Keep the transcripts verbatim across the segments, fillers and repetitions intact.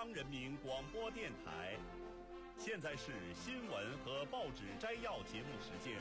央人民广播电台。现在是新闻和报纸摘要节目时间。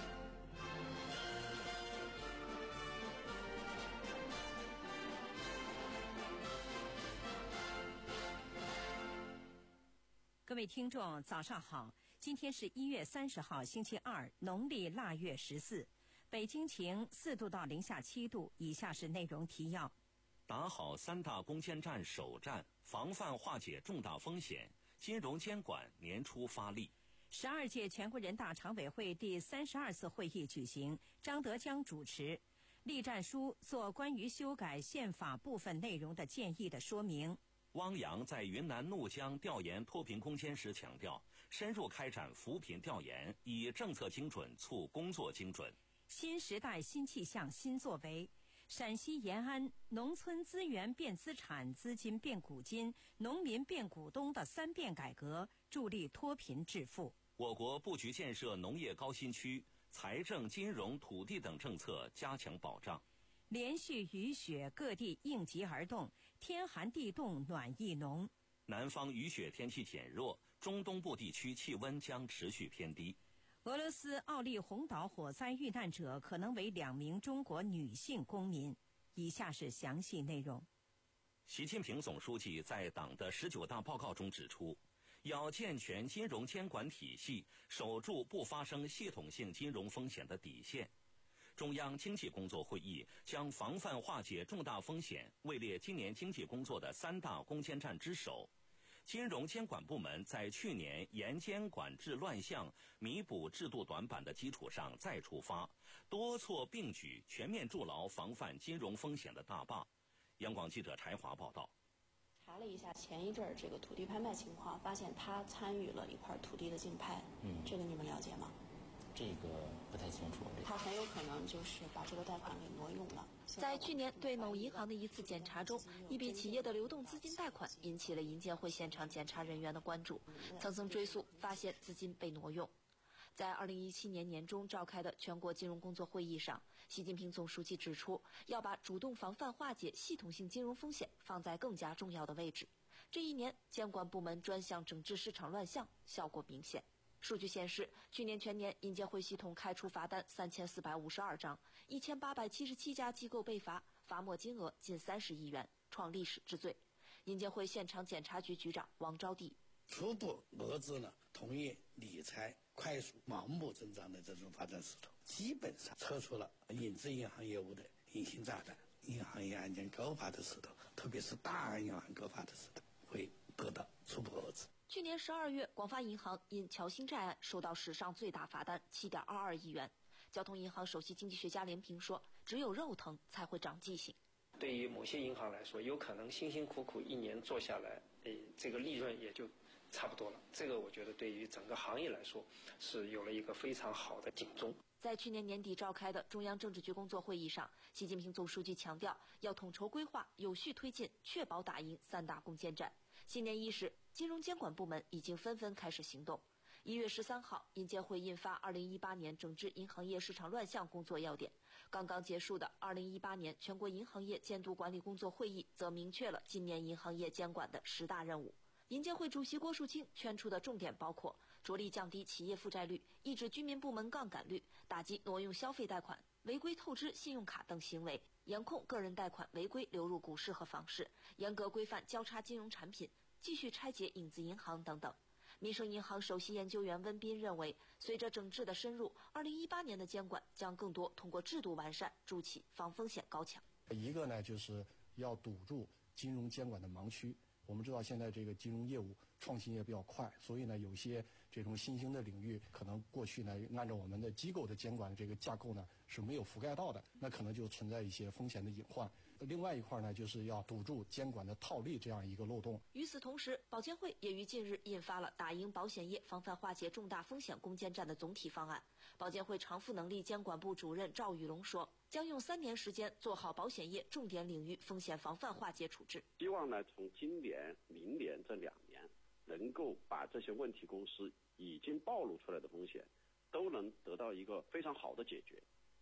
各位听众早上好，今天是一月三十号星期二，农历腊月十四，北京晴四度到零下七度。以下是内容提要： 打好三大攻坚战首战，防范化解重大风险，金融监管年初发力。 十二届全国人大常委会第三十二次会议举行，张德江主持，栗战书做关于修改宪法部分内容的建议的说明。 汪洋在云南怒江调研脱贫攻坚时强调，深入开展扶贫调研，以政策精准促工作精准。 新时代新气象新作为，陕西延安农村资源变资产，资金变股金，农民变股东的三变改革，助力脱贫致富。 我国布局建设农业高新区，财政、金融、土地等政策加强保障。 连续雨雪，各地应急而动，天寒地冻，暖意浓。 南方雨雪天气减弱，中东部地区气温将持续偏低。 俄罗斯奥利洪岛火灾遇难者可能为两名中国女性公民。以下是详细内容。 习近平总书记在党的十九大报告中指出，要健全金融监管体系，守住不发生系统性金融风险的底线。中央经济工作会议将防范化解重大风险位列今年经济工作的三大攻坚战之首。金融监管部门在去年严监管治乱象、弥补制度短板的基础上再出发，多措并举，全面筑牢防范金融风险的大坝。央广记者柴华报道。 查了一下前一阵儿这个土地拍卖情况，发现他参与了一块土地的竞拍，嗯，这个你们了解吗？ 这个不太清楚。 他很有可能就是把这个贷款给挪用了。 在去年对某银行的一次检查中，一笔企业的流动资金贷款引起了银监会现场检查人员的关注，层层追溯，发现资金被挪用。在二零一七年年中召开的全国金融工作会议上，习近平总书记指出，要把主动防范化解系统性金融风险放在更加重要的位置。这一年，监管部门专项整治市场乱象，效果明显。数据显示，去年全年银监会系统开出罚单三千四百五十二张，一千八百七十七家机构被罚，罚没金额近三十亿元，创历史之最。银监会现场检查局局长王招娣： 初步遏制了同业理财快速盲目增长的这种发展势头，基本上撤出了影子银行业务的隐形炸弹，银行业案件高发的势头，特别是大案银行高发的势头会得到初步遏制。 去年十二月，广发银行因侨兴债案收到史上最大罚单 七点二二亿元。交通银行首席经济学家连平说，只有肉疼才会长记性。 对于某些银行来说，有可能辛辛苦苦一年做下来，诶，这个利润也就差不多了。这个我觉得对于整个行业来说是有了一个非常好的警钟。 在去年年底召开的中央政治局工作会议上，习近平总书记强调，要统筹规划，有序推进，确保打赢三大攻坚战。新年伊始，金融监管部门已经纷纷开始行动。一月十三号，银监会印发二零一八年整治银行业市场乱象工作要点。刚刚结束的二零一八年全国银行业监督管理工作会议则明确了今年银行业监管的十大任务。银监会主席郭树清圈出的重点包括着力降低企业负债率，抑制居民部门杠杆率，打击挪用消费贷款、违规透支信用卡等行为，严控个人贷款违规流入股市和房市，严格规范交叉金融产品，继续拆解影子银行等等。民生银行首席研究员温彬认为，随着整治的深入，二零一八年的监管将更多通过制度完善筑起防风险高墙。 一个呢，就是要堵住金融监管的盲区。我们知道现在这个金融业务创新也比较快，所以呢，有些这种新兴的领域，可能过去呢，按照我们的机构的监管这个架构呢是没有覆盖到的，那可能就存在一些风险的隐患。另外一块呢，就是要堵住监管的套利这样一个漏洞。 与此同时，保监会也于近日印发了打赢保险业防范化解重大风险攻坚战的总体方案。保监会常负能力监管部主任赵宇龙说，将用三年时间做好保险业重点领域风险防范化解处置。 希望呢，从今年、明年这两年，能够把这些问题公司已经暴露出来的风险，都能得到一个非常好的解决。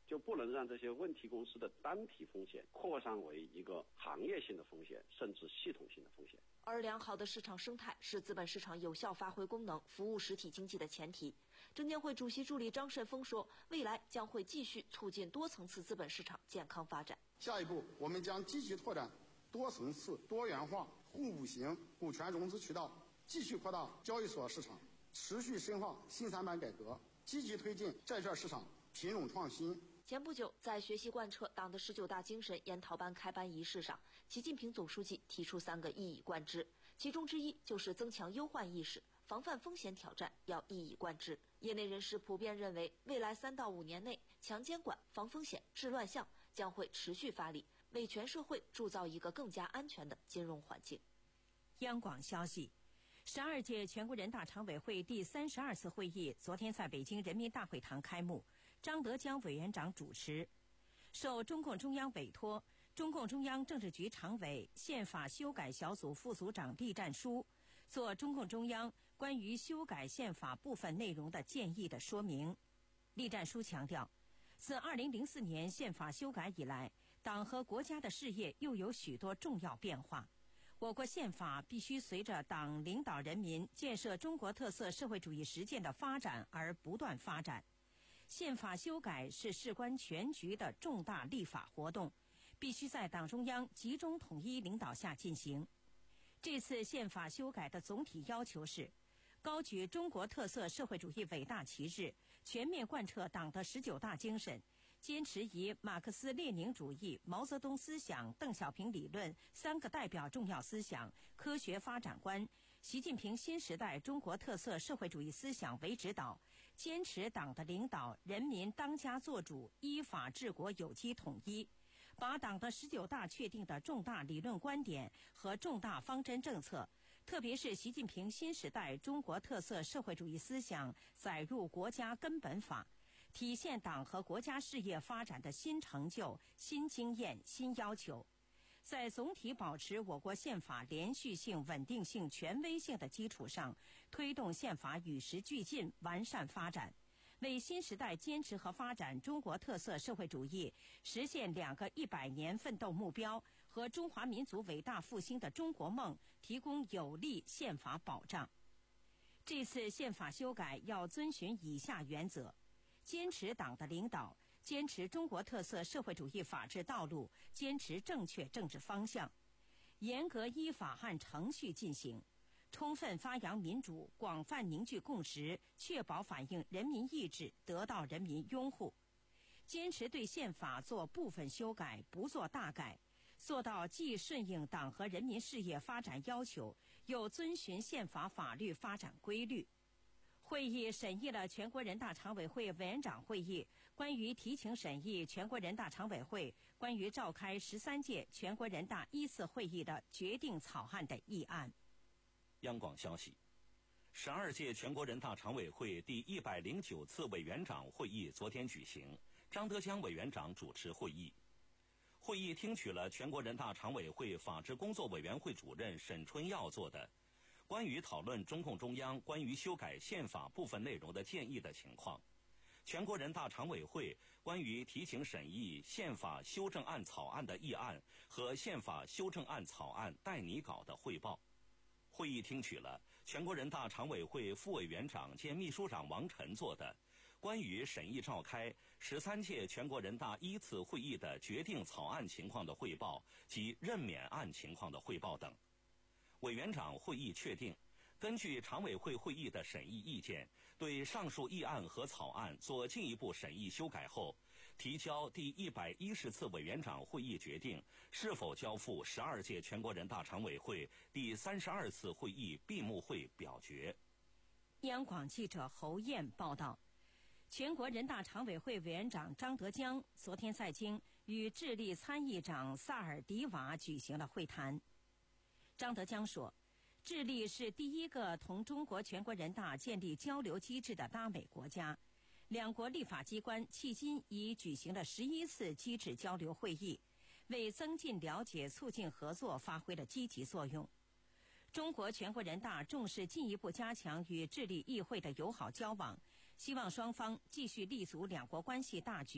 就不能让这些问题公司的单体风险扩散为一个行业性的风险，甚至系统性的风险。 而良好的市场生态是资本市场有效发挥功能、服务实体经济的前提。证监会主席助理张慎峰说，未来将会继续促进多层次资本市场健康发展。 下一步，我们将积极拓展多层次、多元化、互补型股权融资渠道，继续扩大交易所市场，持续深化新三板改革，积极推进债券市场品种创新。 前不久，在学习贯彻党的十九大精神研讨班开班仪式上，习近平总书记提出三个一以贯之，其中之一就是增强忧患意识，防范风险挑战要一以贯之。业内人士普遍认为，未来三到五年内，强监管、防风险、治乱象将会持续发力，为全社会铸造一个更加安全的金融环境。 央广消息，十二届全国人大常委会第三十二次会议昨天在北京人民大会堂开幕，张德江委员长主持。受中共中央委托，中共中央政治局常委、宪法修改小组副组长栗战书做中共中央关于修改宪法部分内容的建议的说明。栗战书强调，自二零零四年宪法修改以来，党和国家的事业又有许多重要变化。我国宪法必须随着党领导人民建设中国特色社会主义实践的发展而不断发展。宪法修改是事关全局的重大立法活动，必须在党中央集中统一领导下进行。这次宪法修改的总体要求是，高举中国特色社会主义伟大旗帜，全面贯彻党的十九大精神，坚持以马克思列宁主义、毛泽东思想、邓小平理论三个代表重要思想、科学发展观、习近平新时代中国特色社会主义思想为指导，坚持党的领导、人民当家作主、依法治国有机统一，把党的十九大确定的重大理论观点和重大方针政策，特别是习近平新时代中国特色社会主义思想载入国家根本法，体现党和国家事业发展的新成就、新经验、新要求。在总体保持我国宪法连续性、稳定性、权威性的基础上，推动宪法与时俱进、完善发展，为新时代坚持和发展中国特色社会主义、实现两个一百年奋斗目标和中华民族伟大复兴的中国梦提供有力宪法保障。这次宪法修改要遵循以下原则：坚持党的领导，坚持中国特色社会主义法治道路，坚持正确政治方向，严格依法按程序进行，充分发扬民主，广泛凝聚共识，确保反映人民意志，得到人民拥护。坚持对宪法做部分修改，不做大改，做到既顺应党和人民事业发展要求，又遵循宪法法律发展规律。会议审议了全国人大常委会委员长会议关于提请审议全国人大常委会关于召开十三届全国人大一次会议的决定草案的议案。 央广消息，十二届全国人大常委会第一百零九次委员长会议昨天举行，张德江委员长主持会议。会议听取了全国人大常委会法制工作委员会主任沈春耀做的关于讨论中共中央关于修改宪法部分内容的建议的情况，全国人大常委会关于提请审议宪法修正案草案的议案和宪法修正案草案待拟稿的汇报。会议听取了全国人大常委会副委员长兼秘书长王晨做的关于审议召开十三届全国人大一次会议的决定草案情况的汇报及任免案情况的汇报等。委员长会议确定，根据常委会会议的审议意见，对上述议案和草案做进一步审议修改后，提交第一百一十次委员长会议决定是否交付十二届全国人大常委会第三十二次会议闭幕会表决。 央广记者侯燕报道，全国人大常委会委员长张德江昨天在京与智利参议长萨尔迪瓦举行了会谈。张德江说，智利是第一个同中国全国人大建立交流机制的拉美国家，两国立法机关迄今已举行了十一次机制交流会议，为增进了解、促进合作发挥了积极作用。中国全国人大重视进一步加强与智利议会的友好交往，希望双方继续立足两国关系大局，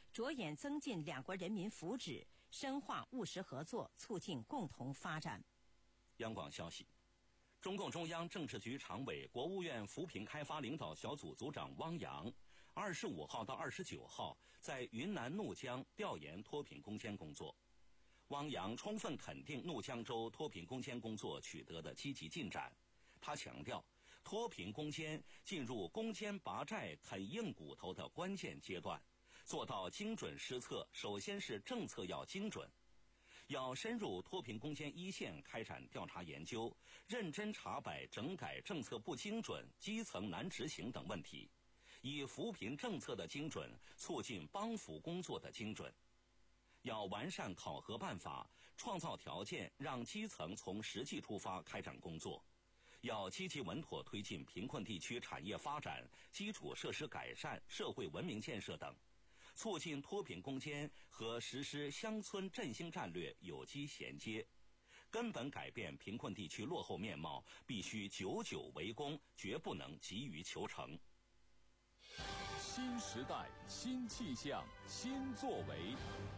着眼增进两国人民福祉，深化务实合作，促进共同发展。 央广消息，中共中央政治局常委、国务院扶贫开发领导小组组长汪洋，二十五号到二十九号在云南怒江调研脱贫攻坚工作。汪洋充分肯定怒江州脱贫攻坚工作取得的积极进展。他强调，脱贫攻坚进入攻坚拔寨、啃硬骨头的关键阶段，做到精准施策，首先是政策要精准。要深入脱贫攻坚一线开展调查研究，认真查摆整改政策不精准、基层难执行等问题，以扶贫政策的精准促进帮扶工作的精准。要完善考核办法，创造条件让基层从实际出发开展工作。要积极稳妥推进贫困地区产业发展、基础设施改善、社会文明建设等，促进脱贫攻坚和实施乡村振兴战略有机衔接。根本改变贫困地区落后面貌，必须久久为功，绝不能急于求成。 新时代，新气象，新作为。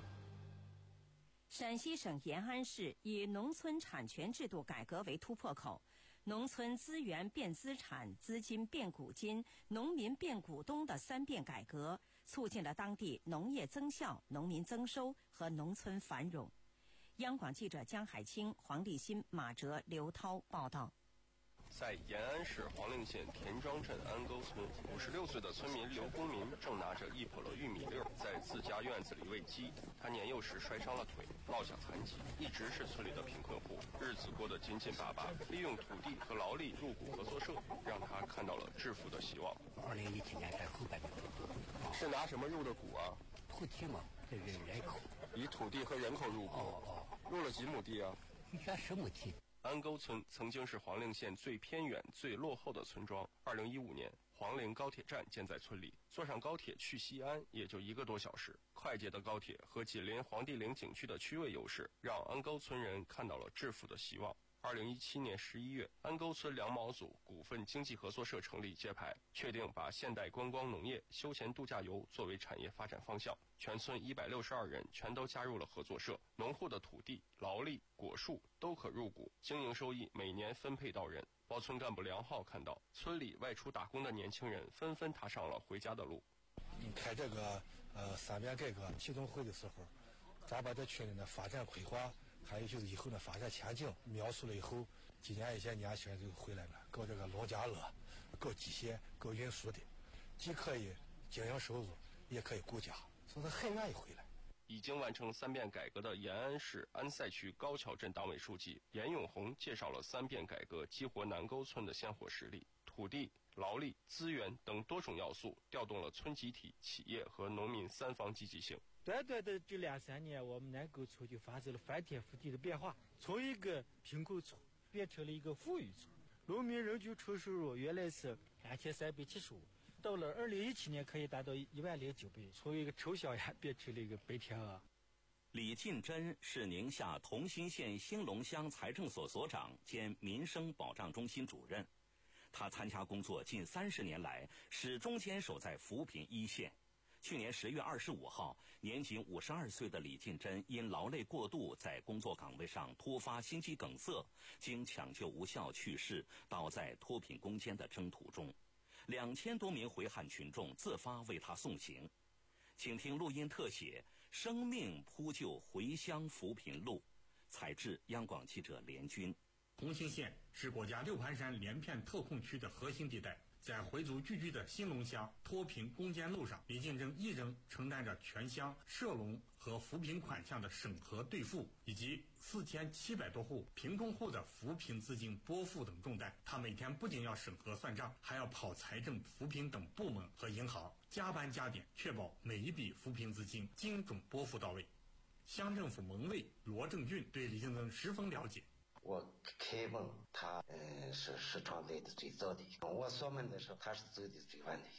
陕西省延安市以农村产权制度改革为突破口，农村资源变资产、资金变股金、农民变股东的三变改革，促进了当地农业增效、农民增收和农村繁荣。央广记者江海清、黄立新、马哲、刘涛报道。 在延安市黄令县田庄镇安沟村，五十六岁的村民刘公民正拿着一笸箩玉米粒儿在自家院子里喂鸡。他年幼时摔伤了腿，落下残疾，一直是村里的贫困户，日子过得紧紧巴巴。利用土地和劳力入股合作社，让他看到了致富的希望。 二零一七年在后半年， 是拿什么入的股啊？ 土地嘛，这人人口。 以土地和人口入股。 哦哦。 入了几亩地啊？ 三十亩地。 安沟村曾经是黄令县最偏远、最落后的村庄。二零一五年，黄陵高铁站建在村里，坐上高铁去西安也就一个多小时。快捷的高铁和紧邻黄帝陵景区的区位优势，让安沟村人看到了致富的希望。二零一七年十一月，安沟村粮毛组股份经济合作社成立揭牌，确定把现代观光农业、休闲度假游作为产业发展方向。全村一百六十二人全都加入了合作社，农户的土地、劳力、果树都可入股，经营收益每年分配到人。包村干部梁浩看到，村里外出打工的年轻人纷纷踏上了回家的路。 开这个呃三变改革启动会的时候，咱把这村里的发展规划，还有就是以后的发展前景描述了以后，今年一些年轻人就回来了，搞这个农家乐，搞机械、搞运输的，既可以经营收入，也可以顾家，所以他很愿意回来。 已经完成三变改革的延安市安塞区高桥镇党委书记严永红介绍了三变改革激活南沟村的鲜活实力，土地、劳力、资源等多种要素调动了村集体、企业和农民三方积极性。 短短的这两三年，我们南沟村就发生了翻天覆地的变化，从一个贫困村变成了一个富裕村，农民人均纯收入原来是两千三百七十五，到了二零一七年可以达到一万零九百，从一个丑小鸭变成了一个白天鹅。 李进珍是宁夏同心县兴隆乡财政所所长兼民生保障中心主任，他参加工作近三十年来，始终坚守在扶贫一线。去年十月二十五号，年仅五十二岁的李进珍因劳累过度，在工作岗位上突发心肌梗塞，经抢救无效去世，倒在脱贫攻坚的征途中。两千多名回汉群众自发为他送行。请听录音特写《生命铺就回乡扶贫路》，采制央广记者连军。 同心县是国家六盘山连片特控区的核心地带，在回族聚居的兴隆乡脱贫攻坚路上，李进珍一人承担着全乡涉农和扶贫款项的审核兑付，以及四千七百多户贫困户的扶贫资金拨付等重担。他每天不仅要审核算账，还要跑财政、扶贫等部门和银行，加班加点，确保每一笔扶贫资金精准拨付到位。乡政府门卫罗正俊对李进珍十分了解。 我开门，他嗯是是创来的最早的一个。我锁门的时候，他是走的最晚的一个。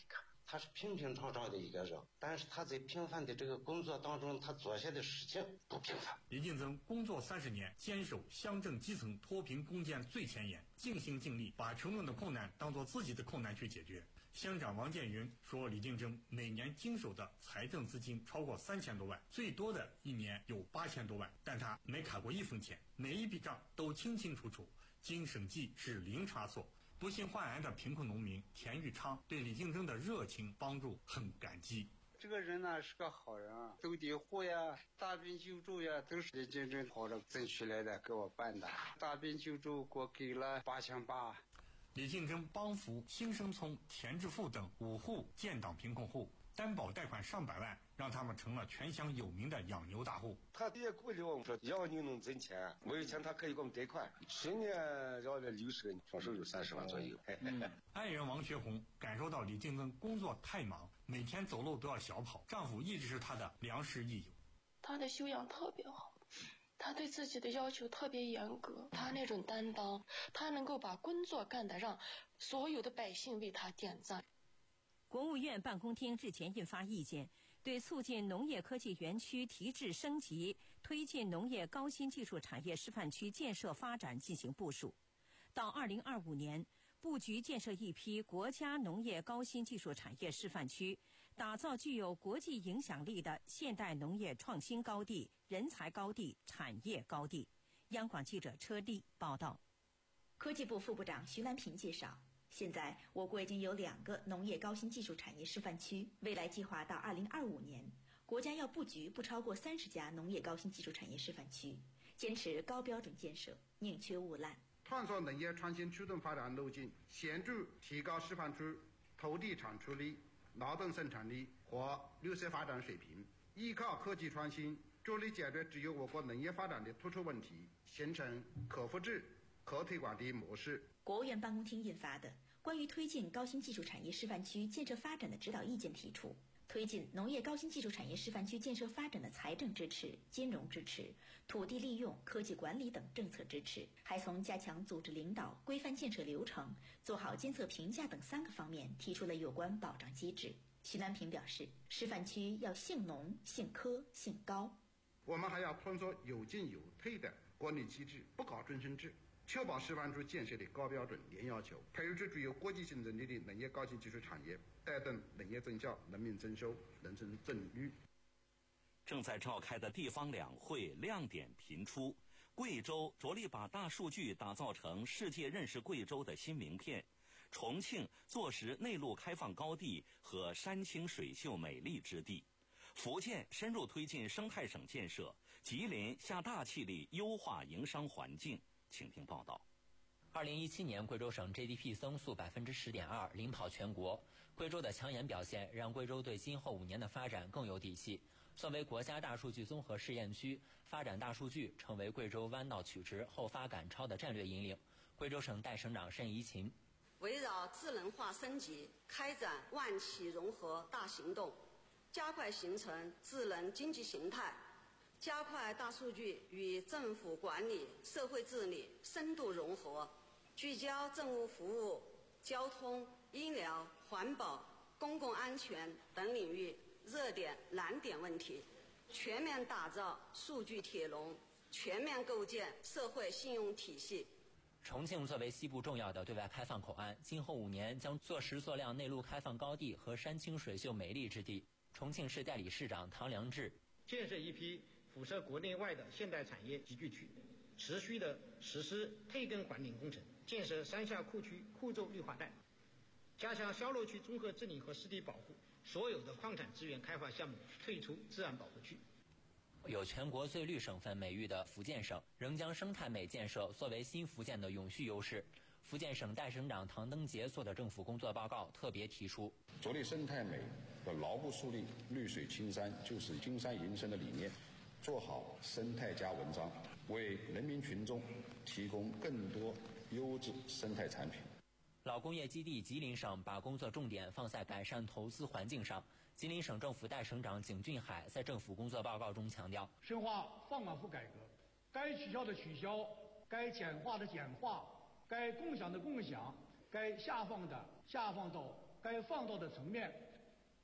他是平平常常的一个人，但是他在平凡的这个工作当中，他做下的事情不平凡。 李敬增工作三十年，坚守乡镇基层脱贫攻坚最前沿，尽心尽力把群众的困难当作自己的困难去解决。乡长王建云说，李敬增每年经手的财政资金超过三千多万，最多的一年有八千多万，但他没卡过一分钱，每一笔账都清清楚楚，经审计是零差错。不幸患癌的贫困农民田玉昌对李敬增的热情帮助很感激。 这个人呢是个好人啊，斗地主呀、大病救助呀，都是李敬增跑着争取来的，给我办的。大病救助给我给了八千八。 李敬增帮扶新生村、田致富等五户建档贫困户，担保贷款上百万，让他们成了全乡有名的养牛大户。 他也鼓励我们说，要你能挣钱，没有钱他可以给我们贷款。去年要了六十个，双手有三十万左右。 嗯、爱人王学红感受到李敬增工作太忙，每天走路都要小跑，丈夫一直是她的良师益友。 他的修养特别好。他对自己的要求特别严格，他那种担当，他能够把工作干得让所有的百姓为他点赞。 国务院办公厅日前印发意见，对促进农业科技园区提质升级、推进农业高新技术产业示范区建设发展进行部署。到二零二五年，布局建设一批国家农业高新技术产业示范区，打造具有国际影响力的现代农业创新高地、人才高地、产业高地。央广记者车丽报道。 科技部副部长徐兰平介绍，现在我国已经有两个农业高新技术产业示范区，未来计划到二零二五年，国家要布局不超过三十家农业高新技术产业示范区，坚持高标准建设，宁缺毋滥。 探索农业创新驱动发展路径，显著提高示范区土地产出率、劳动生产力和绿色发展水平，依靠科技创新，着力解决只有我国农业发展的突出问题，形成可复制、可推广的模式。 国务院办公厅印发的《关于推进高新技术产业示范区建设发展的指导意见》提出，推进农业高新技术产业示范区建设发展的财政支持、金融支持、土地利用、科技管理等政策支持，还从加强组织领导、规范建设流程、做好监测评价等三个方面提出了有关保障机制。徐南平表示，示范区要姓农、姓科、姓高。 我们还要通过有进有退的管理机制，不搞终身制，确保示范区建设的高标准、严要求，培育出具有国际竞争力的农业高新技术产业，带动农业增效、人民增收、人生增率。 正在召开的地方两会亮点频出，贵州着力把大数据打造成世界认识贵州的新名片，重庆坐实内陆开放高地和山清水秀美丽之地，福建深入推进生态省建设，吉林下大气力优化营商环境。请听报道。 二零一七年，贵州省 G D P 增速百分之十点二，领跑全国。贵州的抢眼表现让贵州对今后五年的发展更有底气。作为国家大数据综合试验区，发展大数据成为贵州弯道取直、后发赶超的战略引领。贵州省代省长盛怡琴， 围绕智能化升级，开展万企融合大行动，加快形成智能经济形态，加快大数据与政府管理、社会治理深度融合，聚焦政务服务、交通、医疗、环保、公共安全等领域热点难点问题，全面打造数据铁笼，全面构建社会信用体系。 重庆作为西部重要的对外开放口岸，今后五年将坐实做亮内陆开放高地和山清水秀美丽之地。重庆市代理市长唐良智， 建设一批辐射国内外的现代产业集聚区，持续的实施退耕还林工程，建设山下库区库州绿化带，加强销售区综合治理和湿地保护，所有的矿产资源开发项目退出自然保护区。 有全国最绿省份美誉的福建省，仍将生态美建设作为新福建的永续优势。福建省代省长唐登杰做的政府工作报告特别提出， 着力生态美和牢固树立绿水青山就是金山银山的理念，做好生态加文章，为人民群众提供更多优质生态产品。 老工业基地吉林省把工作重点放在改善投资环境上。吉林省政府代省长景俊海在政府工作报告中强调， 深化放管服改革，该取消的取消，该简化的简化，该共享的共享，该下放的下放到该放到的层面，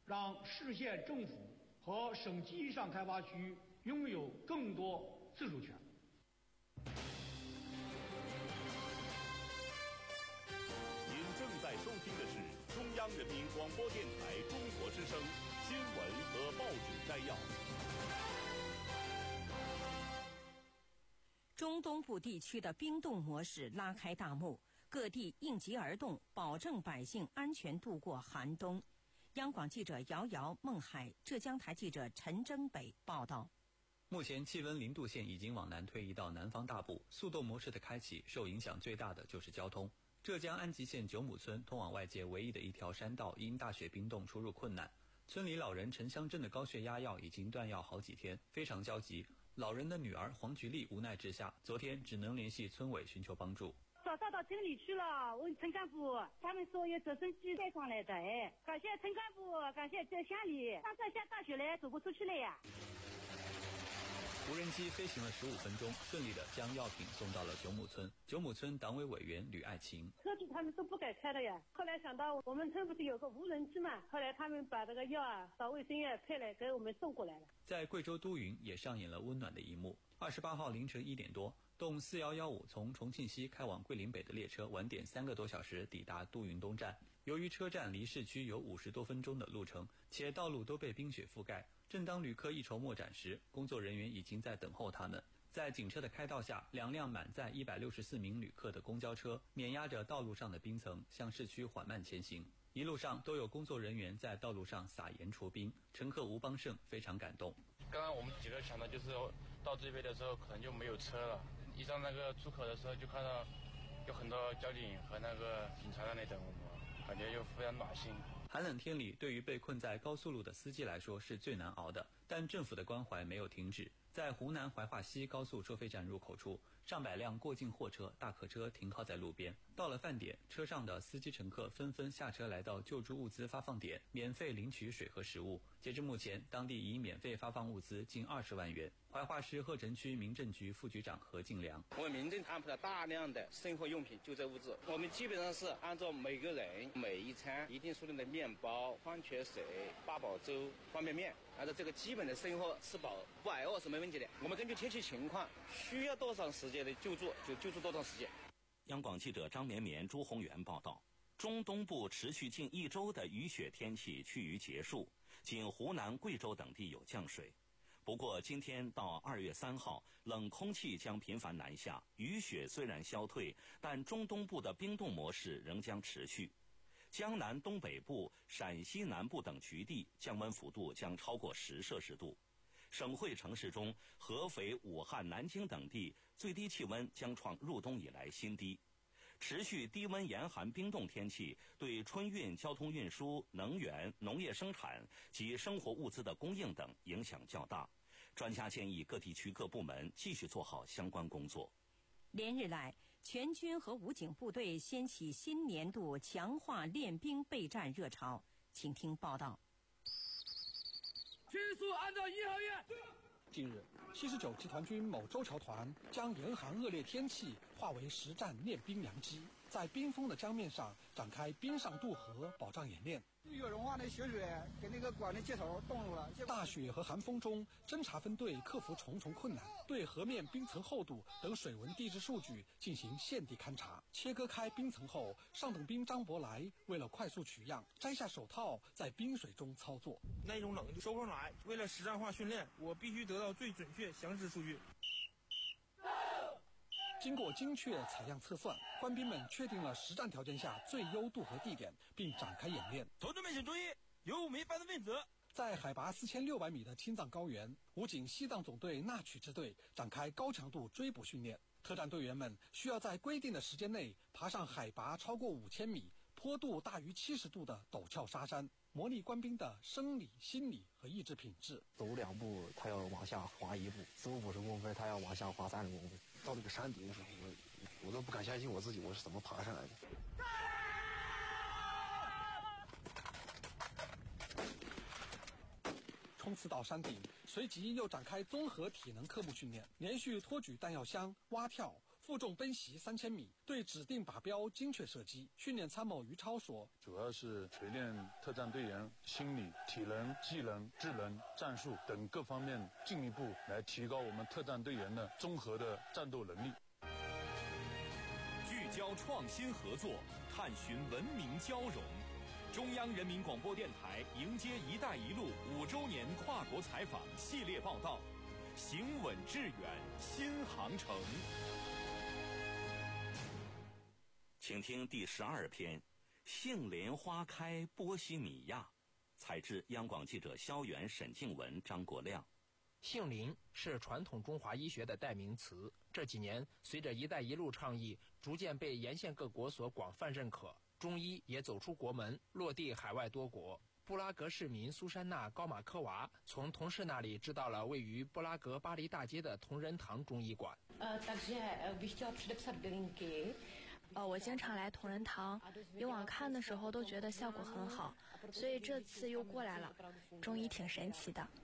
让市县政府和省级以上开发区拥有更多自主权。 您正在收听的是中央人民广播电台中国之声新闻和报纸摘要。 中东部地区的冰冻模式拉开大幕，各地应急而动，保证百姓安全度过寒冬。央广记者姚瑶、孟海，浙江台记者陈征北报道。 目前气温零度线已经往南推移到南方大部，速冻模式的开启，受影响最大的就是交通。浙江安吉县九亩村通往外界唯一的一条山道因大雪冰冻出入困难，村里老人陈香珍的高血压药已经断药好几天，非常焦急。老人的女儿黄菊丽无奈之下，昨天只能联系村委寻求帮助。 早上到村里去了，问村干部，他们说有直升机带上来的，哎，感谢村干部，感谢这乡里，上这下大雪来走不出去了呀。 无人机飞行了十五分钟，顺利地将药品送到了九亩村。九亩村党委委员吕爱琴： 车子他们都不敢开的呀。后来想到我们村不是有个无人机嘛，后来他们把这个药啊到卫生院配来给我们送过来了。 在贵州都匀也上演了温暖的一幕。二十八号凌晨一点多，动四幺幺五从重庆西开往桂林北的列车晚点三个多小时抵达都匀东站。由于车站离市区有五十多分钟的路程，且道路都被冰雪覆盖，正当旅客一筹莫展时，工作人员已经在等候他们。在警车的开道下，两辆满载一百六十四名旅客的公交车碾压着道路上的冰层，向市区缓慢前行。一路上都有工作人员在道路上撒盐除冰，乘客吴邦胜非常感动。 刚刚我们几个想的就是到这边的时候可能就没有车了，一上那个出口的时候就看到有很多交警和那个警察在那等我们，感觉就非常暖心。 寒冷天里，对于被困在高速路的司机来说是最难熬的，但政府的关怀没有停止。在湖南怀化西高速收费站入口处，上百辆过境货车、大客车停靠在路边。到了饭点，车上的司机乘客纷纷下车来到救助物资发放点，免费领取水和食物。截至目前，当地已免费发放物资近二十万元。怀化市鹤城区民政局副局长何敬良： 我们民政安排了大量的生活用品救灾物资，我们基本上是按照每个人每一餐一定数量的面包、矿泉水、八宝粥、方便面，按照这个基本的生活吃饱不挨饿是没问题的。我们根据天气情况，需要多长时间的救助就救助多长时间。 央广记者张绵绵、朱宏元报道：中东部持续近一周的雨雪天气趋于结束，仅湖南、贵州等地有降水。不过，今天到二月三号，冷空气将频繁南下，雨雪虽然消退，但中东部的冰冻模式仍将持续。江南东北部、陕西南部等局地降温幅度将超过十摄氏度。省会城市中，合肥、武汉、南京等地最低气温将创入冬以来新低。持续低温严寒冰冻天气对春运、交通运输、能源、农业生产及生活物资的供应等影响较大。专家建议各地区各部门继续做好相关工作。 连日来，全军和武警部队掀起新年度强化练兵备战热潮。请听报道。 迅速按照一号院。 近日，七十九集团军某周桥团将严寒恶劣天气化为实战练兵良机，在冰封的江面上展开冰上渡河保障演练。 月融化的雪水给那个管的接头冻住了。 大雪和寒风中，侦察分队克服重重困难，对河面冰层厚度等水文地质数据进行现地勘察。切割开冰层后，上等兵张伯来为了快速取样，摘下手套在冰水中操作。 那种冷就收不上来，为了实战化训练，我必须得到最准确详实数据。 经过精确采样测算，官兵们确定了实战条件下最优渡河地点，并展开演练。 同志们请注意，由我们一班的问责。 在海拔四千六百米的青藏高原，武警西藏总队纳曲支队展开高强度追捕训练。特战队员们需要在规定的时间内爬上海拔超过五千米、坡度大于七十度的陡峭沙山，模拟官兵的生理、心理和意志品质。 走两步，他要往下滑一步；走五十公分，他要往下滑三十公分。 到那个山顶的时候，我我都不敢相信我自己，我是怎么爬上来的。 冲刺到山顶，随即又展开综合体能科目训练，连续托举弹药箱、蛙跳、 负重奔袭三千米，对指定靶标精确射击。训练参谋于超说：“ 主要是锤炼特战队员心理、体能、技能、智能、战术等各方面，进一步来提高我们特战队员的综合的战斗能力。” 聚焦创新合作，探寻文明交融。中央人民广播电台迎接“一带一路”五周年跨国采访系列报道，行稳致远新航程。 请听第十二篇：杏莲花开波西米亚。采自央广记者肖远、沈静文、张国亮。 杏林是传统中华医学的代名词。这几年，随着“一带一路”倡议逐渐被沿线各国所广泛认可，中医也走出国门，落地海外多国。布拉格市民苏珊娜·高马科娃从同事那里知道了位于布拉格巴黎大街的同仁堂中医馆。 呃，我经常来同仁堂，以往看的时候都觉得效果很好，所以这次又过来了。中医挺神奇的。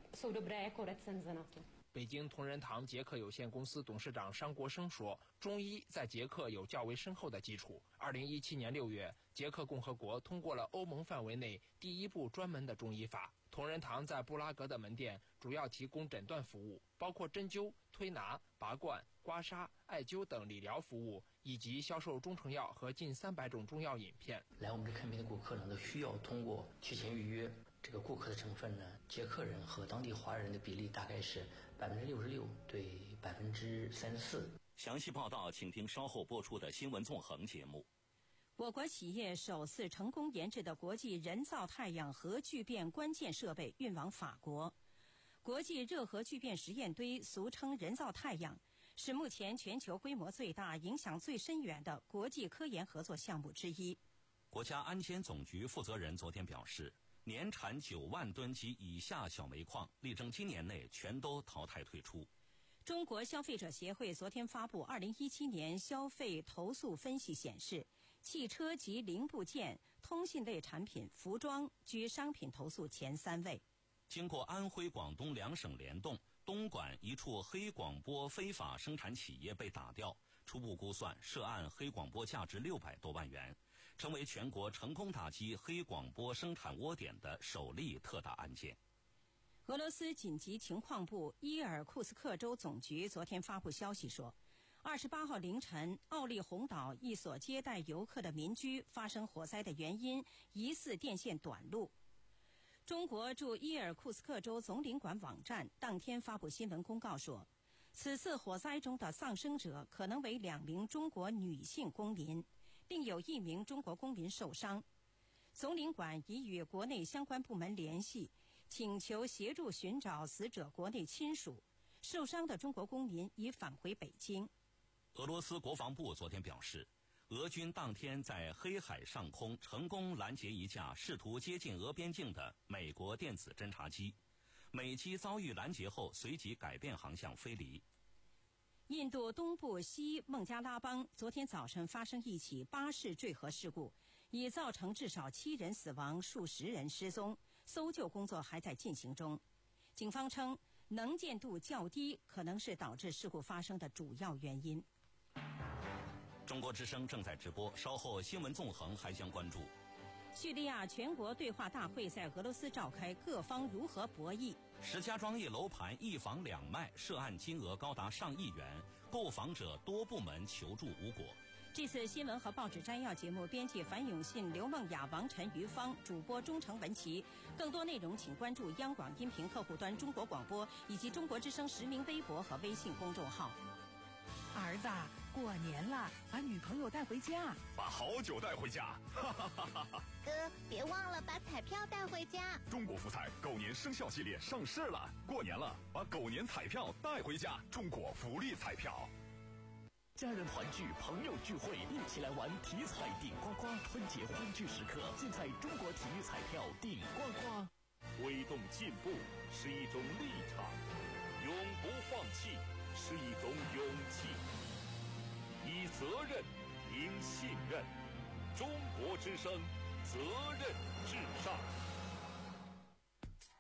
北京同仁堂捷克有限公司董事长商国生说，中医在捷克有较为深厚的基础。二零一七年六月，捷克共和国通过了欧盟范围内第一部专门的中医法。同仁堂在布拉格的门店主要提供诊断服务，包括针灸、推拿、拔罐、刮痧、艾灸等理疗服务，以及销售中成药和近三百种中药饮片。 来我们这看病的顾客呢，都需要通过提前预约。这个顾客的成分呢，捷克人和当地华人的比例大概是百分之六十六对百分之三十四。 详细报道，请听稍后播出的新闻纵横节目。 我国企业首次成功研制的国际人造太阳核聚变关键设备运往法国。国际热核聚变实验堆，俗称人造太阳，是目前全球规模最大、影响最深远的国际科研合作项目之一。 国家安监总局负责人昨天表示，年产九万吨及以下小煤矿，力争今年内全都淘汰退出。 中国消费者协会昨天发布二零一七年消费投诉分析显示，汽车及零部件、通信类产品、服装居商品投诉前三位。 经过安徽、广东两省联动，东莞一处黑广播非法生产企业被打掉，初步估算涉案黑广播价值六百多万元，成为全国成功打击黑广播生产窝点的首例特大案件。 俄罗斯紧急情况部伊尔库斯克州总局昨天发布消息说，二十八号凌晨，奥利洪岛一所接待游客的民居发生火灾的原因疑似电线短路。中国驻伊尔库斯克州总领馆网站当天发布新闻公告说，此次火灾中的丧生者可能为两名中国女性公民，另有一名中国公民受伤。总领馆已与国内相关部门联系，请求协助寻找死者国内亲属，受伤的中国公民已返回北京。 俄罗斯国防部昨天表示，俄军当天在黑海上空成功拦截一架试图接近俄边境的美国电子侦察机，美机遭遇拦截后随即改变航向飞离。 印度东部西孟加拉邦昨天早晨发生一起巴士坠河事故，已造成至少七人死亡，数十人失踪，搜救工作还在进行中。警方称，能见度较低可能是导致事故发生的主要原因。 中国之声正在直播，稍后新闻纵横还将关注。 叙利亚全国对话大会在俄罗斯召开，各方如何博弈？ 石家庄一楼盘一房两卖，涉案金额高达上亿元，购房者多部门求助无果。 这次新闻和报纸摘要节目，编辑樊永信、刘梦雅、王晨、于芳，主播钟诚、文琪。更多内容请关注央广音频客户端中国广播以及中国之声实名微博和微信公众号。 儿子，过年了，把女朋友带回家， 把好酒带回家，哈哈哈哈哈！ 哥，别忘了把彩票带回家。 中国福彩狗年生肖系列上市了，过年了，把狗年彩票带回家。中国福利彩票。 家人团聚，朋友聚会，一起来玩体彩顶呱呱！春节欢聚时刻，尽在中国体育彩票顶呱呱。 推动进步是一种立场，永不放弃是一种勇气。以责任赢信任，中国之声，责任至上。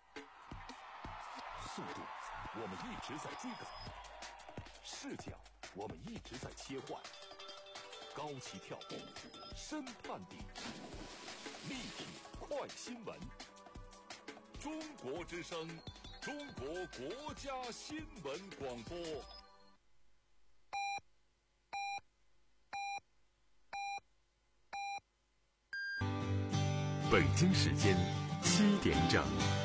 速度，我们一直在追赶；视角， 我们一直在切换，高起跳，深探底，立体快新闻。中国之声，中国国家新闻广播。 北京时间七点整。